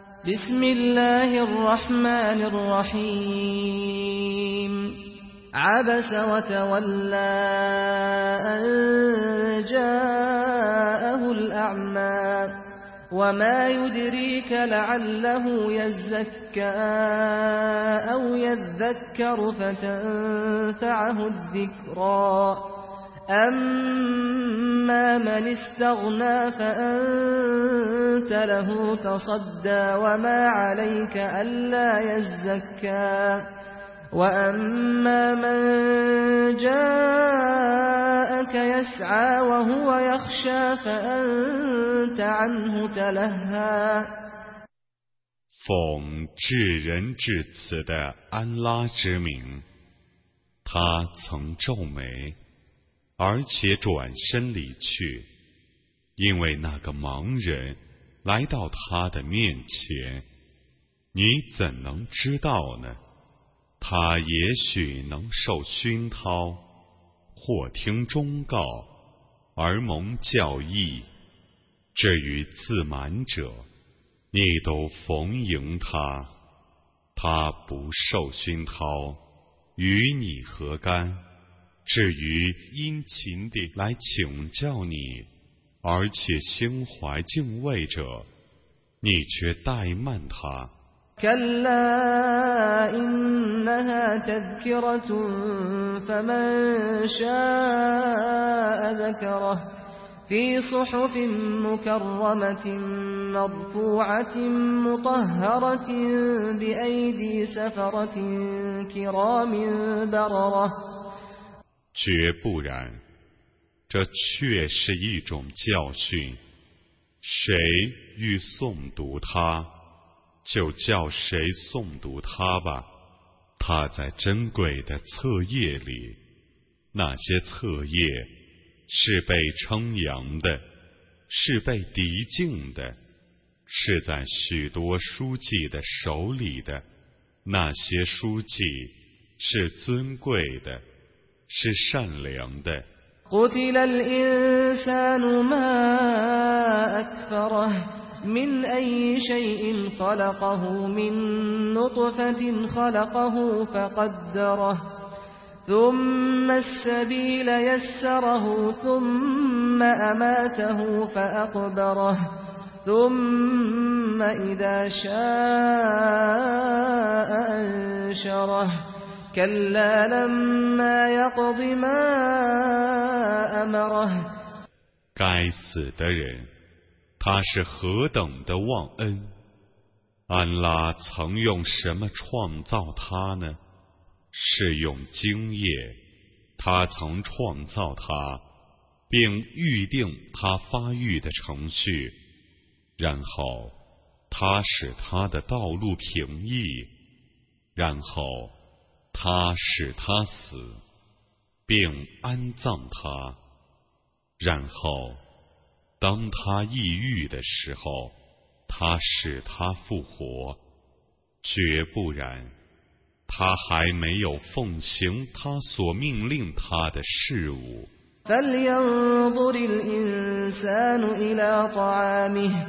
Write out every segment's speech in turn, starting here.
بسم الله الرحمن الرحيم عبس وتولى أن جاءه الأعمى وما يدريك لعله يزكى أو يذكر فتنفعه الذكرى أما من استغنى فأنت له تصدى وما عليك ألا يزكى وأما من جاءك يسعى وهو يخشى فأنت عنه تلهى 奉至仁至慈的安拉之名，他曾皱眉，而且转身离去，因为那个盲人来到他的面前，你怎能知道呢？他也许能受熏陶，或听忠告而蒙教义。至于自满者，你都逢迎他，他不受熏陶，与你何干？至于殷勤地来请教你，而且心怀敬畏者，你却怠慢他。 كلا إنها تذكرة فمن شاء ذكره في صحف مكرمة مرفوعة مطهرة بأيدي سفرة كرام بررة 绝不然，这确是一种教训，谁欲诵读它，就叫谁诵读它吧。它在珍贵的册页里，那些册页是被称扬的，是被涤净的，是在许多书记的手里的，那些书记是尊贵的，是善良的。 قتل الإنسان ما أكفره من أي شيء خلقه من نطفة خلقه فقدره ثم السبيل يسره ثم أماته فأقبره ثم إذا شاء أنشره كلا لما يقض ما أمره 该死的人，他是何等的忘恩！安拉曾用什么创造他呢？是用精液，他曾创造他，并预定他发育的程序，然后他使他的道路平易，然后他使他死，并安葬他，然后当他抑郁的时候，他使他复活。绝不然，他还没有奉行他所命令他的事物。 فلينظر الإنسان إلى طعامه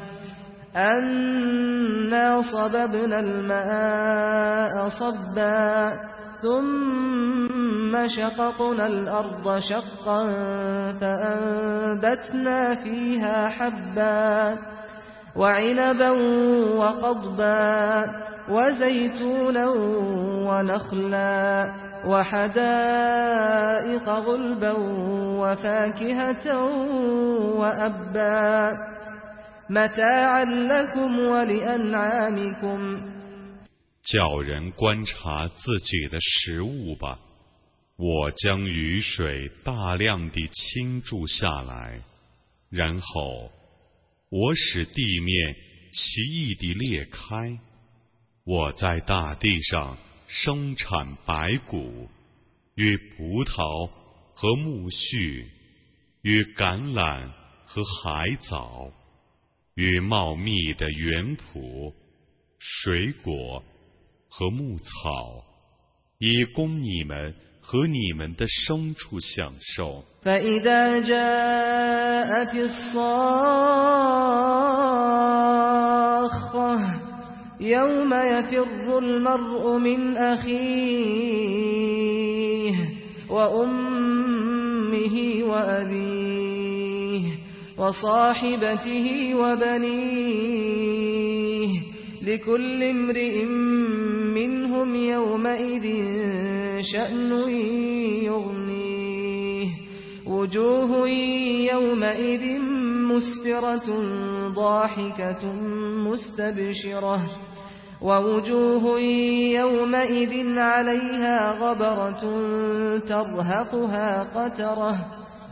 أنا صببنا الماء صبا ثم شققنا الأرض شقا فأنبتنا فيها حبا وعنبا وقضبا وزيتونا ونخلا وحدائق غلبا وفاكهة وأبا متاعا لكم ولأنعامكم 叫人观察自己的食物吧，我将雨水大量地倾注下来，然后我使地面奇异地裂开，我在大地上生产白谷，与葡萄和苜蓿，与橄榄和海藻，与茂密的园圃、水果和牧草，以供你们和你们的牲畜享受。 فإذا جاءت الصاخة يوم يفر المرء من أخيه وأمه وأبيه وصاحبته وبنيه لكل امرئ منهم يومئذ شأن يغنيه وجوه يومئذ مسفرة ضاحكة مستبشرة ووجوه يومئذ عليها غبرة ترهقها قترة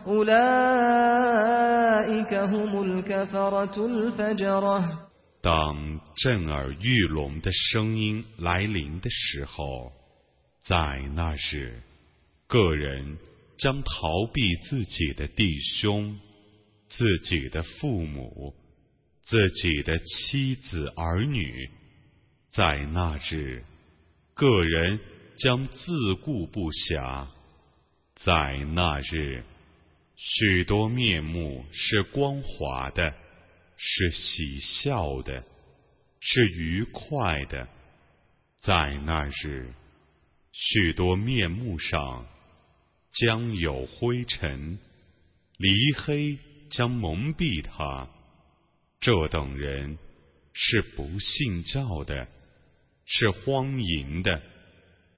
أولئك هم الكفرة الفجرة 当震耳欲聋的声音来临的时候，在那日，个人将逃避自己的弟兄、自己的父母、自己的妻子儿女。在那日，个人将自顾不暇。在那日，许多面目是光滑的，是喜笑的，是愉快的。在那日，许多面目上将有灰尘，离黑将蒙蔽他。这等人是不信教的，是荒淫的。